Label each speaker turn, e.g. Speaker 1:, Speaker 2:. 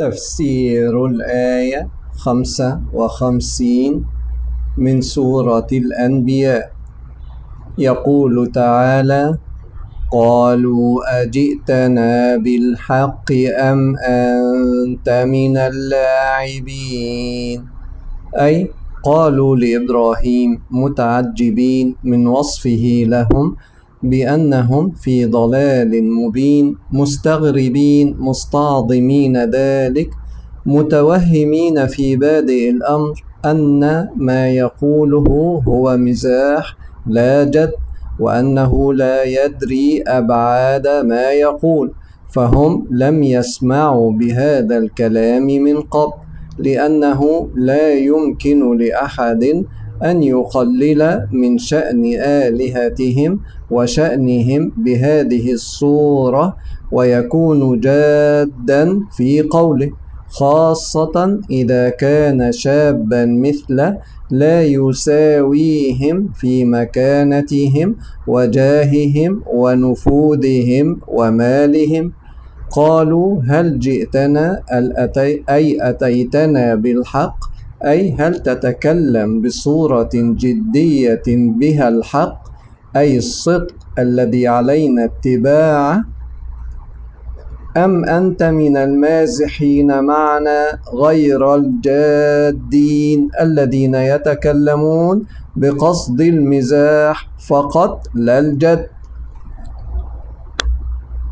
Speaker 1: تفسير الآية 55 من سورة الأنبياء. يقول تعالى: قالوا أجئتنا بالحق أم أنت من اللاعبين، أي قالوا لإبراهيم متعجبين من وصفه لهم بأنهم في ضلال مبين، مستغربين مستعظمين ذلك، متوهمين في بادئ الأمر أن ما يقوله هو مزاح لا جد، وأنه لا يدري أبعاد ما يقول، فهم لم يسمعوا بهذا الكلام من قبل، لأنه لا يمكن لأحد أن يقلل من شأن آلهتهم وشأنهم بهذه الصورة ويكون جادًا في قوله، خاصة إذا كان شابًا مثله لا يساويهم في مكانتهم وجاههم ونفوذهم ومالهم. قالوا هل جئتنا أي أتيتنا بالحق، أي هل تتكلم بصورة جدية بها الحق، أي الصدق الذي علينا اتباعه، أم أنت من المازحين معنا غير الجادين الذين يتكلمون بقصد المزاح فقط لا الجد.